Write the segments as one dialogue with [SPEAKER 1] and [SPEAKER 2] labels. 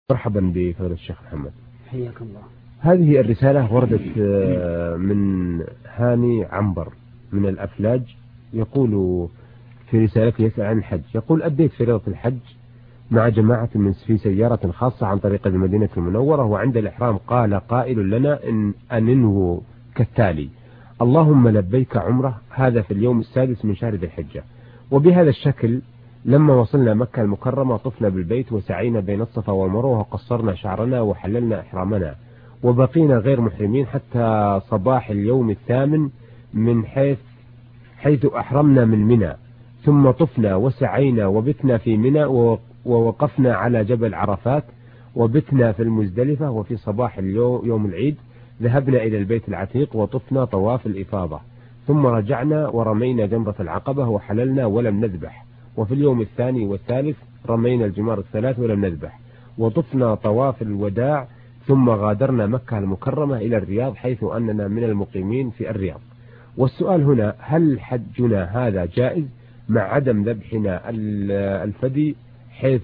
[SPEAKER 1] مرحبا بفضيلة الشيخ محمد.
[SPEAKER 2] حياك الله.
[SPEAKER 1] هذه الرسالة وردت من هاني عنبر من الأفلاج، يقول في رسالته يسأل عن الحج، يقول أديت فريضة الحج مع جماعة في سيارة خاصة عن طريق المدينة المنورة، وعند الإحرام قال قائل لنا أن ننوي كالتالي: اللهم لبيك عمره، هذا في اليوم السادس من شهر ذي الحجة. وبهذا الشكل لما وصلنا مكة المكرمة طفنا بالبيت وسعينا بين الصفا والمروة وقصرنا شعرنا وحللنا إحرامنا، وبقينا غير محرمين حتى صباح اليوم الثامن من حيث أحرمنا من منى، ثم طفنا وسعينا وبتنا في منى ووقفنا على جبل عرفات وبتنا في المزدلفة، وفي صباح يوم العيد ذهبنا إلى البيت العتيق وطفنا طواف الإفاضة، ثم رجعنا ورمينا جمرة العقبة وحللنا ولم نذبح، وفي اليوم الثاني والثالث رمينا الجمار الثلاث ولم نذبح، وطفنا طواف الوداع، ثم غادرنا مكة المكرمة إلى الرياض حيث أننا من المقيمين في الرياض. والسؤال هنا: هل حجنا هذا جائز مع عدم ذبحنا الفدي حيث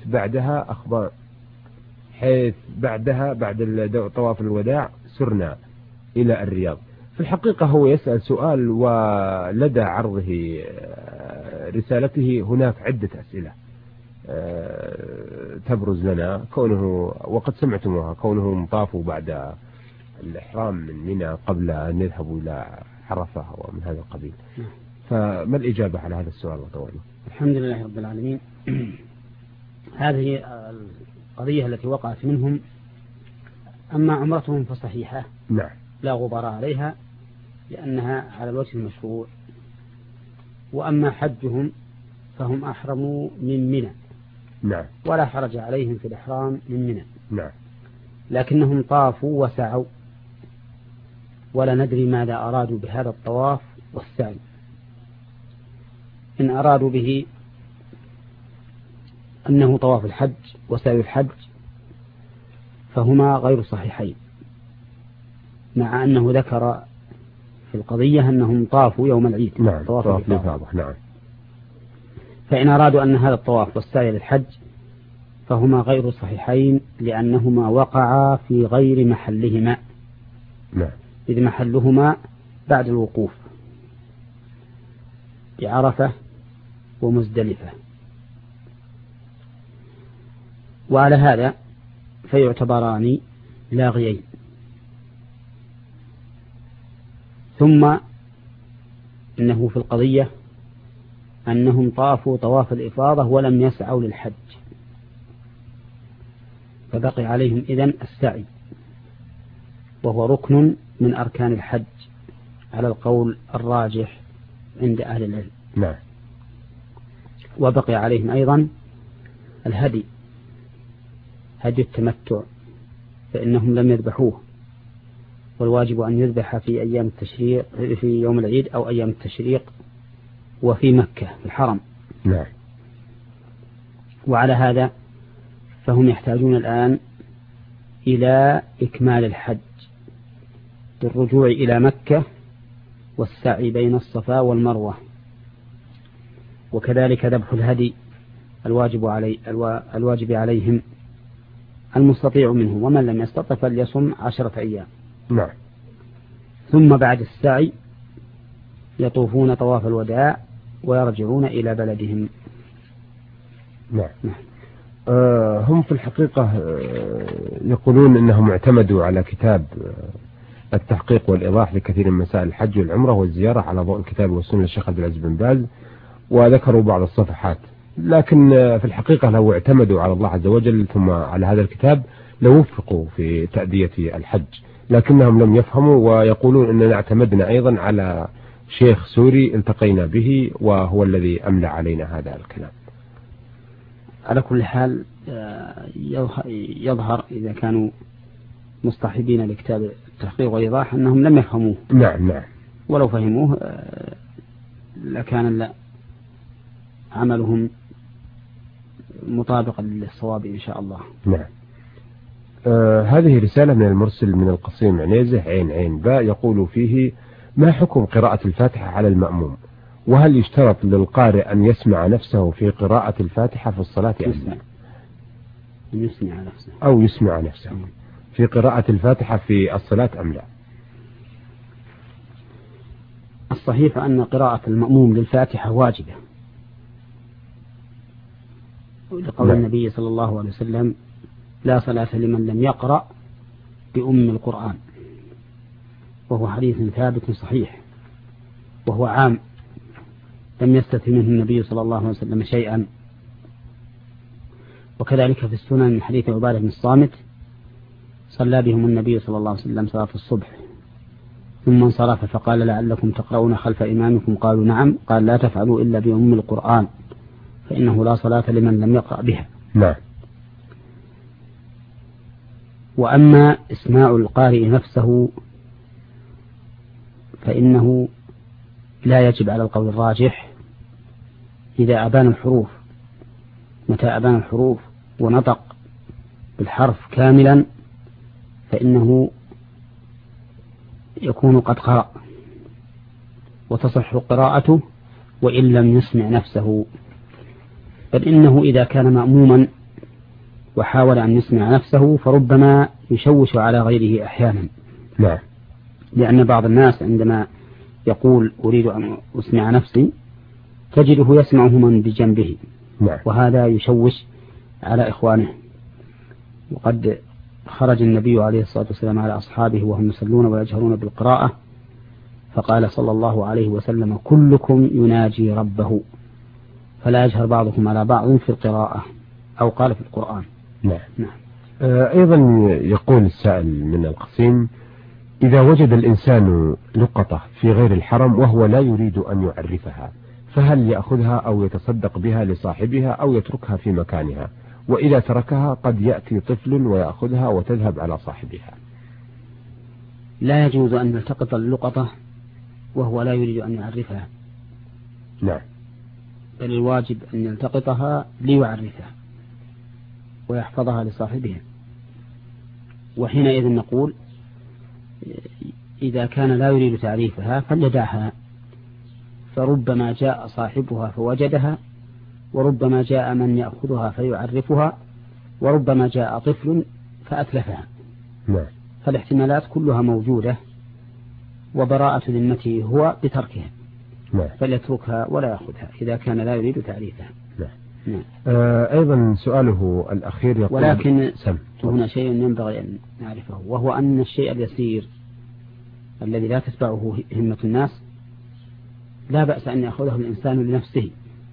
[SPEAKER 1] بعدها بعد طواف الوداع سرنا إلى الرياض؟ في الحقيقة هو يسأل سؤال، ولدى عرضه رسالته هناك عدة أسئلة تبرز لنا، كونه وقد سمعتموها، كونه مطافوا بعد الإحرام من منى قبل أن يذهبوا إلى عرفة ومن هذا القبيل. فما الإجابة على هذا السؤال الله؟
[SPEAKER 2] الحمد لله رب العالمين. هذه القضية التي وقعت منهم، أما عمرتهم فصحيحة،
[SPEAKER 1] نعم،
[SPEAKER 2] لا غبار عليها لأنها على الوجه المشروع. وأما حجهم فهم أحرموا من منى،
[SPEAKER 1] نعم،
[SPEAKER 2] ولا حرج عليهم في الإحرام من منى،
[SPEAKER 1] نعم،
[SPEAKER 2] لكنهم طافوا وسعوا، ولا ندري ماذا أرادوا بهذا الطواف والسعي. إن أرادوا به أنه طواف الحج وسعي الحج فهما غير صحيحين، مع أنه ذكر في القضية أنهم طافوا يوم العيد.
[SPEAKER 1] نعم، طواف الإفاضة. نعم.
[SPEAKER 2] فإن أرادوا أن هذا الطواف والسعي للحج فهما غير صحيحين، لأنهما وقعا في غير محلهما.
[SPEAKER 1] نعم.
[SPEAKER 2] إذ محلهما بعد الوقوف بعرفة ومزدلفة، وعلى هذا فيعتبران لاغيين. ثم إنه في القضية أنهم طافوا طواف الإفاضة ولم يسعوا للحج، فبقي عليهم إذن السعي، وهو ركن من أركان الحج على القول الراجح عند أهل العلم.
[SPEAKER 1] نعم.
[SPEAKER 2] وبقي عليهم أيضا الهدي، هدي التمتع، فإنهم لم يذبحوه، والواجب أن يذبح في أيام التشريق، في يوم العيد أو أيام التشريق، وفي مكة في الحرم.
[SPEAKER 1] نعم.
[SPEAKER 2] وعلى هذا فهم يحتاجون الآن إلى إكمال الحج بالرجوع إلى مكة والسعي بين الصفا والمروة، وكذلك ذبح الهدي الواجب عليهم المستطيع منهم، ومن لم يستطع فليصم 10 أيام.
[SPEAKER 1] نعم.
[SPEAKER 2] ثم بعد السعي يطوفون طواف الوداع ويرجعون إلى بلدهم.
[SPEAKER 1] نعم. هم في الحقيقة يقولون إنهم اعتمدوا على كتاب التحقيق والإيضاح لكثير من مسائل الحج والعمرة والزيارة على ضوء الكتاب والسنة للشيخ عبد العزيز بن باز، وذكروا بعض الصفحات، لكن في الحقيقة لو اعتمدوا على الله عز وجل ثم على هذا الكتاب لوفقوا في تأدية الحج، لكنهم لم يفهموا، ويقولون أننا اعتمدنا أيضا على شيخ سوري التقينا به وهو الذي أملى علينا هذا الكلام.
[SPEAKER 2] على كل حال يظهر إذا كانوا مصطحبين لكتاب التحقيق والإيضاح أنهم لم يفهموه.
[SPEAKER 1] نعم، نعم.
[SPEAKER 2] ولو فهموه لكان عملهم مطابقا للصواب إن شاء الله.
[SPEAKER 1] نعم. هذه رسالة من المرسل من القصيم عنيزة عين باء، يقول فيه: ما حكم قراءة الفاتحة على المأموم؟ وهل يشترط للقارئ أن يسمع نفسه في قراءة الفاتحة في الصلاة أم لا؟
[SPEAKER 2] أن يسمع نفسه
[SPEAKER 1] أو يسمع نفسه في قراءة الفاتحة في الصلاة أم لا؟
[SPEAKER 2] الصحيح أن قراءة المأموم للفاتحة واجبة، لقول النبي صلى الله عليه وسلم: لا صلاة لمن لم يقرأ بأم القرآن، وهو حديث ثابت صحيح، وهو عام لم يستثن منه النبي صلى الله عليه وسلم شيئا. وكذلك في السنن من حديث عبادة بن الصامت: صلى بهم النبي صلى الله عليه وسلم صلاة الصبح ثم انصرف فقال: لعلكم تقرؤون خلف إمامكم؟ قالوا: نعم. قال: لا تفعلوا إلا بأم القرآن فإنه لا صلاة لمن لم يقرأ بها.
[SPEAKER 1] نعم.
[SPEAKER 2] وأما إسماع القارئ نفسه فإنه لا يجب على القول الراجح إذا أبان الحروف. متى أبان الحروف ونطق بالحرف كاملا فإنه يكون قد قرأ وتصح قراءته وإن لم يسمع نفسه. بل إنه إذا كان مأموما وحاول أن يسمع نفسه فربما يشوش على غيره أحيانا.
[SPEAKER 1] نعم.
[SPEAKER 2] لأن بعض الناس عندما يقول أريد أن أسمع نفسي تجده يسمعه من بجنبه.
[SPEAKER 1] نعم.
[SPEAKER 2] وهذا يشوش على إخوانه. وقد خرج النبي عليه الصلاة والسلام على أصحابه وهم يصلون ويجهرون بالقراءة فقال صلى الله عليه وسلم: كلكم يناجي ربه فلا يجهر بعضكم على بعض في القراءة، أو قال في القرآن.
[SPEAKER 1] نعم.
[SPEAKER 2] نعم.
[SPEAKER 1] أيضا يقول السائل من القصيم: إذا وجد الإنسان لقطة في غير الحرم وهو لا يريد أن يعرفها فهل يأخذها أو يتصدق بها لصاحبها أو يتركها في مكانها؟ وإذا تركها قد يأتي طفل ويأخذها وتذهب على صاحبها.
[SPEAKER 2] لا يجوز أن يلتقط اللقطة وهو لا يريد أن يعرفها.
[SPEAKER 1] نعم.
[SPEAKER 2] بل الواجب أن يلتقطها ليعرفها ويحفظها لصاحبها. وحينئذ نقول: إذا كان لا يريد تعريفها فليدعها، فربما جاء صاحبها فوجدها، وربما جاء من يأخذها فيعرفها، وربما جاء طفل فأتلفها.
[SPEAKER 1] نعم.
[SPEAKER 2] فالاحتمالات كلها موجودة، وبراءة ذمته هو بتركها.
[SPEAKER 1] نعم.
[SPEAKER 2] فليتركها ولا يأخذها إذا كان لا يريد تعريفها.
[SPEAKER 1] نعم.
[SPEAKER 2] نعم.
[SPEAKER 1] أيضا سؤاله الأخير يقول:
[SPEAKER 2] ولكن هنا شيء ينبغي أن نعرفه، وهو أن الشيء اليسير الذي لا تتبعه همة الناس لا بأس أن يأخذه الإنسان لنفسه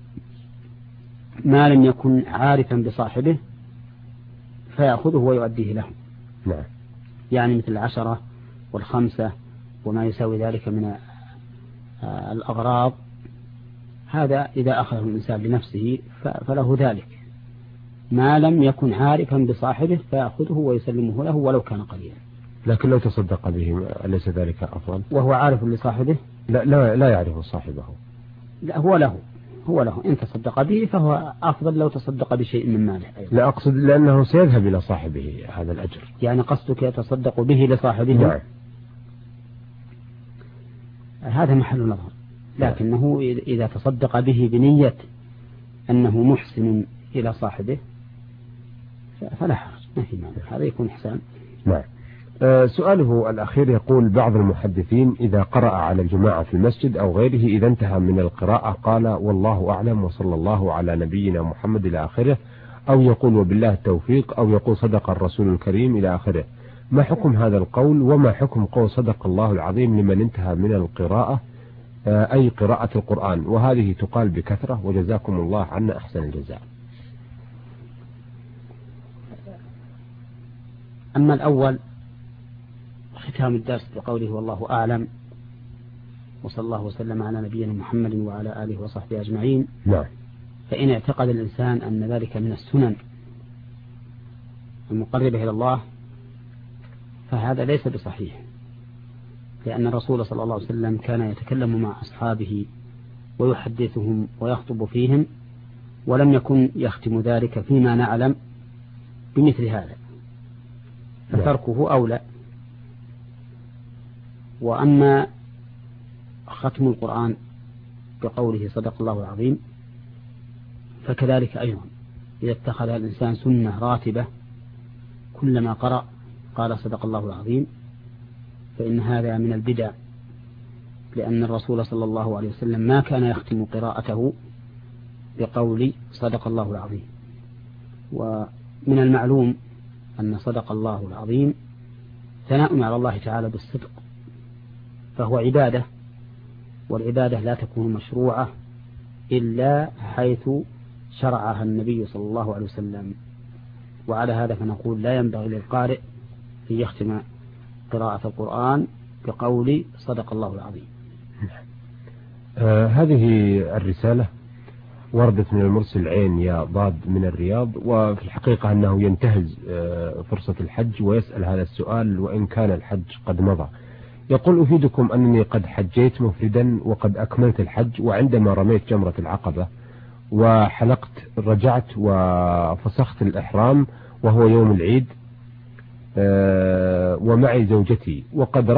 [SPEAKER 2] ما لم يكن عارفا بصاحبه فيأخذه ويؤديه له.
[SPEAKER 1] نعم.
[SPEAKER 2] يعني مثل 10 و5 وما يساوي ذلك من الأغراض، هذا إذا أخذه الإنسان لنفسه فله ذلك، ما لم يكن عارفا بصاحبه فيأخذه ويسلمه له ولو كان قليلا.
[SPEAKER 1] لكن لو تصدق به أليس ذلك أفضل؟
[SPEAKER 2] وهو عارف لصاحبه؟
[SPEAKER 1] لا يعرف صاحبه.
[SPEAKER 2] لا، هو له إن تصدق به فهو أفضل لو تصدق بشيء من ماله أيضا.
[SPEAKER 1] لا أقصد لأنه سيذهب إلى صاحبه هذا الأجر.
[SPEAKER 2] يعني قصدك يتصدق به لصاحبه؟
[SPEAKER 1] نعم.
[SPEAKER 2] هذا محل نظر، لكنه إذا تصدق به بنية أنه محسن إلى صاحبه فلا حرج، ما في مانع، هذا يكون إحسان.
[SPEAKER 1] نعم. سؤاله الأخير يقول: بعض المحدثين إذا قرأ على الجماعة في المسجد أو غيره إذا انتهى من القراءة قال: والله أعلم وصلى الله على نبينا محمد إلى آخره، أو يقول وبالله التوفيق، أو يقول صدق الرسول الكريم إلى آخره. ما حكم هذا القول؟ وما حكم قول صدق الله العظيم لمن انتهى من القراءة أي قراءة القرآن؟ وهذه تقال بكثرة وجزاكم الله عنا أحسن الجزاء.
[SPEAKER 2] أما الأول ختام الدرس بقوله والله أعلم وصلى الله وسلم على نبينا محمد وعلى آله وصحبه أجمعين.
[SPEAKER 1] نعم.
[SPEAKER 2] فإن اعتقد الإنسان أن ذلك من السنن المقربة إلى الله فهذا ليس بصحيح، لأن الرسول صلى الله عليه وسلم كان يتكلم مع أصحابه ويحدثهم ويخطب فيهم، ولم يكن يختم ذلك فيما نعلم بمثل هذا، فتركه أولى. وأما ختم القرآن بقوله صدق الله العظيم فكذلك أيضا إذا اتخذ الإنسان سنة راتبة كلما قرأ قال صدق الله العظيم، فإن هذا من البدع، لأن الرسول صلى الله عليه وسلم ما كان يختم قراءته بقول صدق الله العظيم. ومن المعلوم أن صدق الله العظيم ثناء على الله تعالى بالصدق، فهو عبادة، والعبادة لا تكون مشروعة إلا حيث شرعها النبي صلى الله عليه وسلم. وعلى هذا فنقول لا ينبغي للقارئ أن يختم قراءة القرآن بقول صدق الله العظيم.
[SPEAKER 1] هذه الرسالة وردت من المرسل عين يا ضاد من الرياض، وفي الحقيقة أنه ينتهز فرصة الحج ويسأل هذا السؤال وإن كان الحج قد مضى. يقول: أفيدكم أنني قد حجيت مفردا وقد أكملت الحج، وعندما رميت جمرة العقبة وحلقت رجعت وفسخت الإحرام وهو يوم العيد ومعي زوجتي، وقد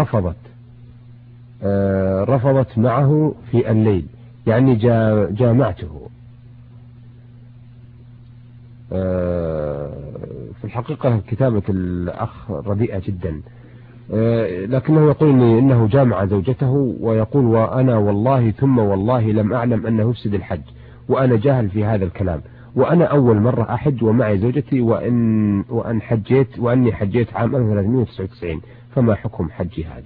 [SPEAKER 1] رفضت معه في الليل، يعني جامعته. في الحقيقة كتابة الأخ رديئة جدا، لكنه يقول إنه جامع زوجته، ويقول: وأنا والله ثم والله لم أعلم أنه يفسد الحج، وأنا جاهل في هذا الكلام، وأنا أول مرة أحج ومعي زوجتي، وأني حجيت عام 1399، فما حكم حجي هذا؟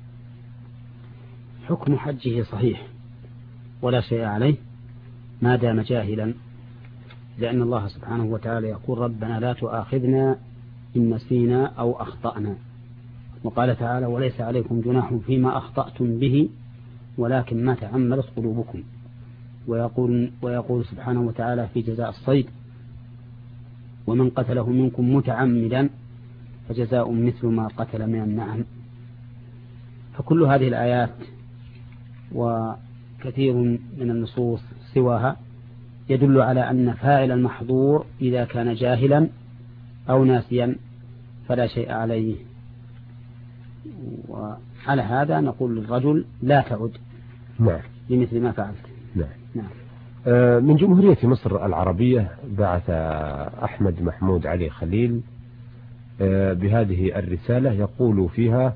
[SPEAKER 2] حكم حجه صحيح ولا شيء عليه ما دام جاهلا، لأن الله سبحانه وتعالى يقول: ربنا لا تؤاخذنا إن نسينا أو أخطأنا. وقال تعالى: وليس عليكم جناح فيما أخطأتم به ولكن ما تعمدت قلوبكم. ويقول سبحانه وتعالى في جزاء الصيد: ومن قتله منكم متعمدا فجزاء مثل ما قتل من النعم. فكل هذه الآيات وكثير من النصوص سواها يدل على أن فاعل المحظور إذا كان جاهلا أو ناسيا فلا شيء عليه. وعلى هذا نقول للرجل: لا تعد بمثل ما فعلت.
[SPEAKER 1] نعم. من جمهورية مصر العربية بعث أحمد محمود علي خليل بهذه الرسالة، يقول فيها: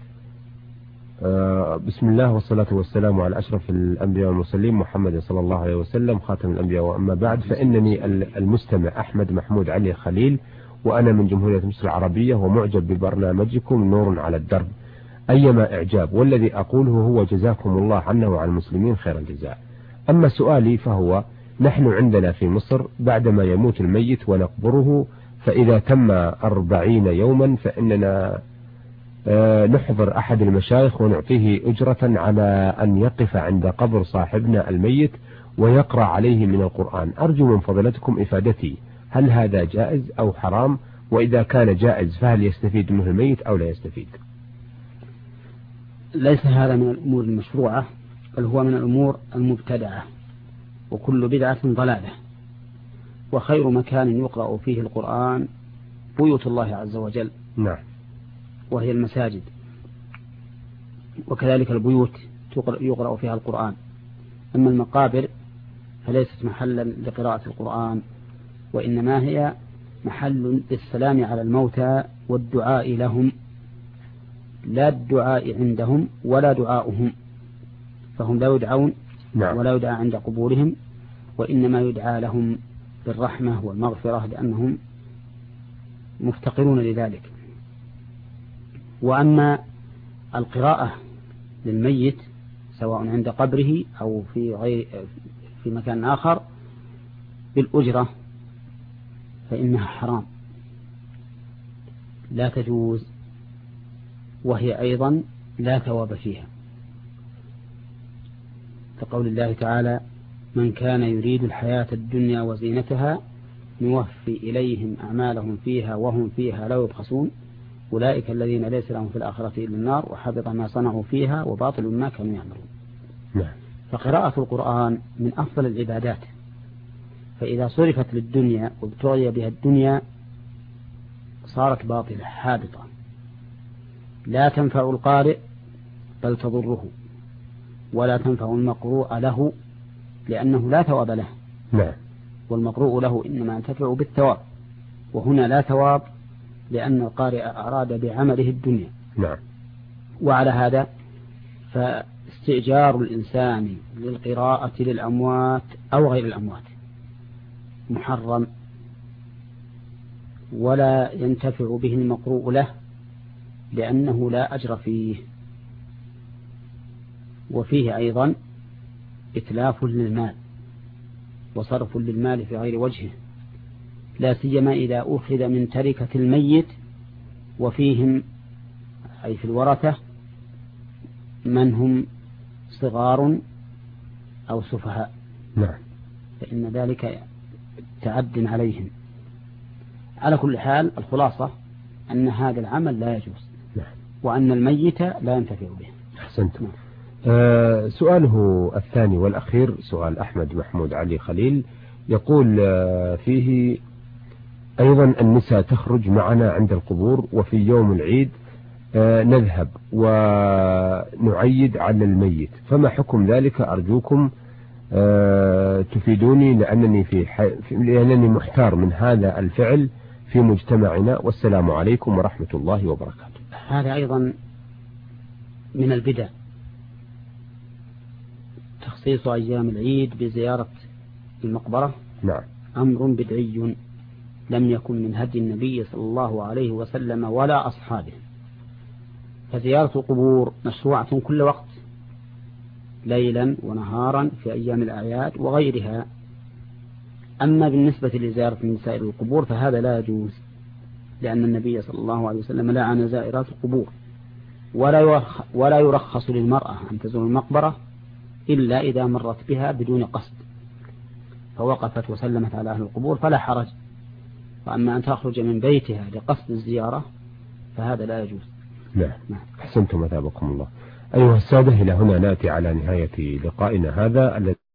[SPEAKER 1] بسم الله والصلاة والسلام على أشرف الأنبياء والمرسلين محمد صلى الله عليه وسلم خاتم الأنبياء، وأما بعد، فإنني المستمع أحمد محمود علي خليل، وأنا من جمهورية مصر العربية، ومعجب ببرنامجكم نور على الدرب، أيما إعجاب، والذي أقوله هو: جزاكم الله عنا وعن المسلمين خير الجزاء. أما سؤالي فهو: نحن عندنا في مصر بعدما يموت الميت ونقبره، فإذا تم 40 يوما فإننا نحضر أحد المشايخ ونعطيه أجرة على أن يقف عند قبر صاحبنا الميت ويقرأ عليه من القرآن. أرجو من فضلتكم إفادتي، هل هذا جائز أو حرام؟ وإذا كان جائز فهل يستفيد منه الميت أو لا يستفيد؟
[SPEAKER 2] ليس هذا من الأمور المشروعة، بل هو من الأمور المبتدعة، وكل بدعة ضلالة. وخير مكان يقرأ فيه القرآن بيوت الله عز وجل،
[SPEAKER 1] نعم،
[SPEAKER 2] وهي المساجد، وكذلك البيوت يقرأ فيها القرآن. أما المقابر فليست محلا لقراءة القرآن، وإنما هي محل للسلام على الموتى والدعاء لهم، لا الدعاء عندهم ولا دعاؤهم، فهم لا يدعون ولا يدعى عند قبورهم، وإنما يدعى لهم بالرحمة والمغفرة لأنهم مفتقرون لذلك. وأما القراءة للميت سواء عند قبره أو في مكان آخر بالأجرة فإنها حرام لا تجوز، وهي أيضا لا ثواب فيها، كقول الله تعالى: من كان يريد الحياة الدنيا وزينتها نوفي إليهم أعمالهم فيها وهم فيها لا يبخسون أولئك الذين ليس لهم في الآخرة إلا النار وحبط ما صنعوا فيها وباطل ما كانوا يعملون. فقراءة القرآن من أفضل العبادات، فإذا صرفت للدنيا وابتغي بها الدنيا صارت باطلة حابطة لا تنفع القارئ بل تضره، ولا تنفع المقروء له لأنه لا ثواب له. والمقروء له إنما ينتفع بالثواب، وهنا لا ثواب لأن القارئ أراد بعمله الدنيا.
[SPEAKER 1] نعم.
[SPEAKER 2] وعلى هذا فاستئجار الإنسان للقراءة للأموات أو غير الأموات محرم، ولا ينتفع به المقروء له لأنه لا أجر فيه، وفيه أيضا إتلاف للمال وصرف للمال في غير وجهه، لا سيما إذا أخذ من تركة الميت وفيهم أي في الورثة من هم صغار أو سفهاء.
[SPEAKER 1] نعم.
[SPEAKER 2] فإن ذلك تعد عليهم. على كل حال الخلاصة أن هذا العمل لا يجوز.
[SPEAKER 1] نعم.
[SPEAKER 2] وأن الميت لا ينتفع به.
[SPEAKER 1] أحسنت.
[SPEAKER 2] نعم.
[SPEAKER 1] سؤاله الثاني والأخير سؤال أحمد محمود علي خليل، يقول فيه أيضا النساء تخرج معنا عند القبور، وفي يوم العيد نذهب ونعيد على الميت، فما حكم ذلك؟ أرجوكم تفيدوني، لأنني محتار من هذا الفعل في مجتمعنا، والسلام عليكم ورحمة الله وبركاته.
[SPEAKER 2] هذا أيضا من البدع، تخصيص أيام العيد بزيارة المقبرة.
[SPEAKER 1] نعم.
[SPEAKER 2] أمر بدعي لم يكن من هدي النبي صلى الله عليه وسلم ولا أصحابه، فزيارة القبور مشروعة كل وقت ليلا ونهارا في أيام الأعياد وغيرها. أما بالنسبة لزيارة النساء القبور فهذا لا يجوز، لأن النبي صلى الله عليه وسلم لعن زائرات القبور، ولا يرخص للمرأة أن تزور المقبرة إلا إذا مرت بها بدون قصد فوقفت وسلمت على أهل القبور فلا حرج. وأما أن تخرج من بيتها لقصد الزيارة فهذا لا يجوز.
[SPEAKER 1] نعم. أحسنتم، أثابكم الله. أيها السادة، إلى هنا نأتي على نهاية لقائنا هذا الذي